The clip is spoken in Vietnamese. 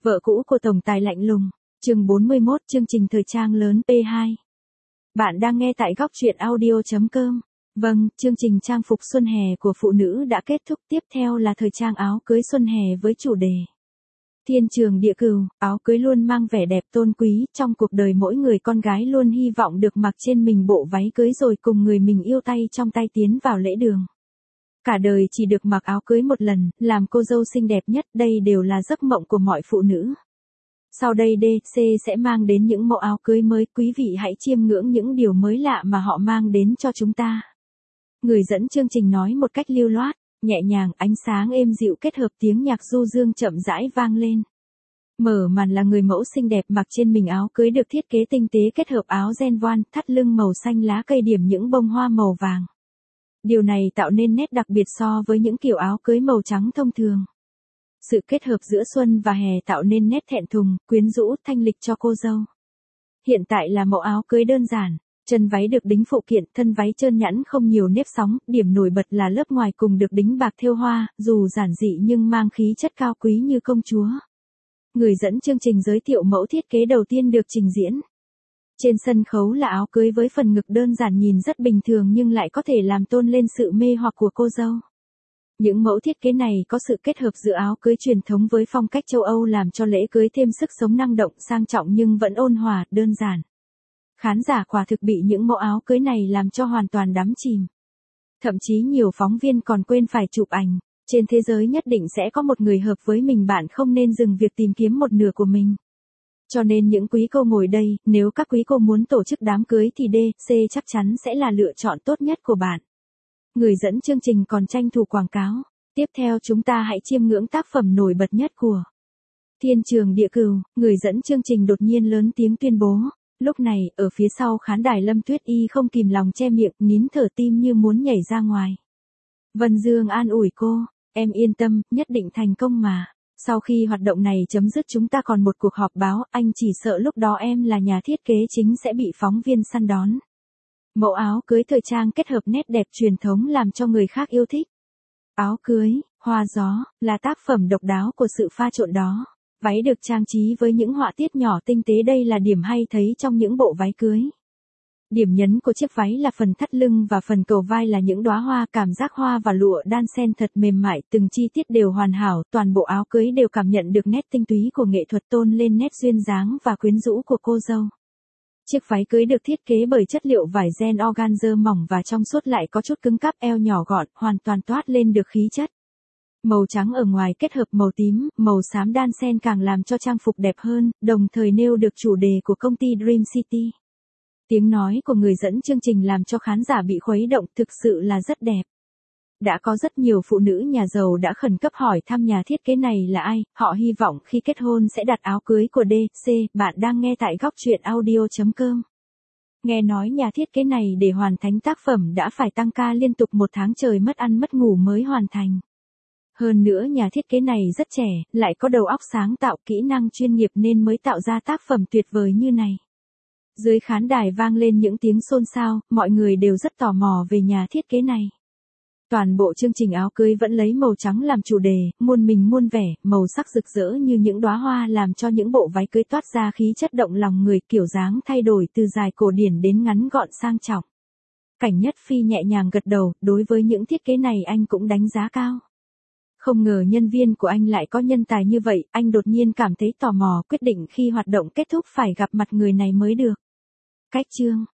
Vợ cũ của tổng tài lạnh lùng, chương 41, chương trình thời trang lớn P2. Bạn đang nghe tại góc truyện audio.com. Vâng, chương trình trang phục xuân hè của phụ nữ đã kết thúc, tiếp theo là thời trang áo cưới xuân hè với chủ đề Thiên trường địa cửu. Áo cưới luôn mang vẻ đẹp tôn quý, trong cuộc đời mỗi người con gái luôn hy vọng được mặc trên mình bộ váy cưới rồi cùng người mình yêu tay trong tay tiến vào lễ đường. Cả đời chỉ được mặc áo cưới một lần, làm cô dâu xinh đẹp nhất, đây đều là giấc mộng của mọi phụ nữ. Sau đây DC sẽ mang đến những mẫu áo cưới mới, quý vị hãy chiêm ngưỡng những điều mới lạ mà họ mang đến cho chúng ta. Người dẫn chương trình nói một cách lưu loát, nhẹ nhàng, ánh sáng êm dịu kết hợp tiếng nhạc du dương chậm rãi vang lên. Mở màn là người mẫu xinh đẹp mặc trên mình áo cưới được thiết kế tinh tế kết hợp áo ren voan, thắt lưng màu xanh lá cây điểm những bông hoa màu vàng. Điều này tạo nên nét đặc biệt so với những kiểu áo cưới màu trắng thông thường. Sự kết hợp giữa xuân và hè tạo nên nét thẹn thùng, quyến rũ, thanh lịch cho cô dâu. Hiện tại là mẫu áo cưới đơn giản, chân váy được đính phụ kiện, thân váy trơn nhẵn không nhiều nếp sóng, điểm nổi bật là lớp ngoài cùng được đính bạc thêu hoa, dù giản dị nhưng mang khí chất cao quý như công chúa. Người dẫn chương trình giới thiệu mẫu thiết kế đầu tiên được trình diễn. Trên sân khấu là áo cưới với phần ngực đơn giản nhìn rất bình thường nhưng lại có thể làm tôn lên sự mê hoặc của cô dâu. Những mẫu thiết kế này có sự kết hợp giữa áo cưới truyền thống với phong cách châu Âu làm cho lễ cưới thêm sức sống năng động, sang trọng nhưng vẫn ôn hòa, đơn giản. Khán giả quả thực bị những mẫu áo cưới này làm cho hoàn toàn đắm chìm. Thậm chí nhiều phóng viên còn quên phải chụp ảnh. Trên thế giới nhất định sẽ có một người hợp với mình, bạn không nên dừng việc tìm kiếm một nửa của mình. Cho nên những quý cô ngồi đây, nếu các quý cô muốn tổ chức đám cưới thì DC chắc chắn sẽ là lựa chọn tốt nhất của bạn. Người dẫn chương trình còn tranh thủ quảng cáo. Tiếp theo chúng ta hãy chiêm ngưỡng tác phẩm nổi bật nhất của Thiên trường địa cửu. Người dẫn chương trình đột nhiên lớn tiếng tuyên bố. Lúc này, ở phía sau khán đài Lâm Tuyết Y không kìm lòng che miệng, nín thở tim như muốn nhảy ra ngoài. Vân Dương an ủi cô, em yên tâm, nhất định thành công mà. Sau khi hoạt động này chấm dứt chúng ta còn một cuộc họp báo, anh chỉ sợ lúc đó em là nhà thiết kế chính sẽ bị phóng viên săn đón. Mẫu áo cưới thời trang kết hợp nét đẹp truyền thống làm cho người khác yêu thích. Áo cưới, hoa gió, là tác phẩm độc đáo của sự pha trộn đó. Váy được trang trí với những họa tiết nhỏ tinh tế, đây là điểm hay thấy trong những bộ váy cưới. Điểm nhấn của chiếc váy là phần thắt lưng và phần cầu vai là những đóa hoa, cảm giác hoa và lụa đan xen thật mềm mại, từng chi tiết đều hoàn hảo, toàn bộ áo cưới đều cảm nhận được nét tinh túy của nghệ thuật tôn lên nét duyên dáng và quyến rũ của cô dâu. Chiếc váy cưới được thiết kế bởi chất liệu vải ren organza mỏng và trong suốt lại có chút cứng cáp, eo nhỏ gọn, hoàn toàn toát lên được khí chất. Màu trắng ở ngoài kết hợp màu tím, màu xám đan xen càng làm cho trang phục đẹp hơn, đồng thời nêu được chủ đề của công ty Dream City. Tiếng nói của người dẫn chương trình làm cho khán giả bị khuấy động, thực sự là rất đẹp. Đã có rất nhiều phụ nữ nhà giàu đã khẩn cấp hỏi thăm nhà thiết kế này là ai, họ hy vọng khi kết hôn sẽ đặt áo cưới của DC. Bạn đang nghe tại góc truyện audio.com. Nghe nói nhà thiết kế này để hoàn thành tác phẩm đã phải tăng ca liên tục 1 tháng trời mất ăn mất ngủ mới hoàn thành. Hơn nữa nhà thiết kế này rất trẻ, lại có đầu óc sáng tạo, kỹ năng chuyên nghiệp nên mới tạo ra tác phẩm tuyệt vời như này. Dưới khán đài vang lên những tiếng xôn xao, mọi người đều rất tò mò về nhà thiết kế này. Toàn bộ chương trình áo cưới vẫn lấy màu trắng làm chủ đề, muôn mình muôn vẻ, màu sắc rực rỡ như những đóa hoa làm cho những bộ váy cưới toát ra khí chất động lòng người, kiểu dáng thay đổi từ dài cổ điển đến ngắn gọn sang trọng. Cảnh Nhất Phi nhẹ nhàng gật đầu, đối với những thiết kế này anh cũng đánh giá cao. Không ngờ nhân viên của anh lại có nhân tài như vậy, anh đột nhiên cảm thấy tò mò, quyết định khi hoạt động kết thúc phải gặp mặt người này mới được. Cách chương,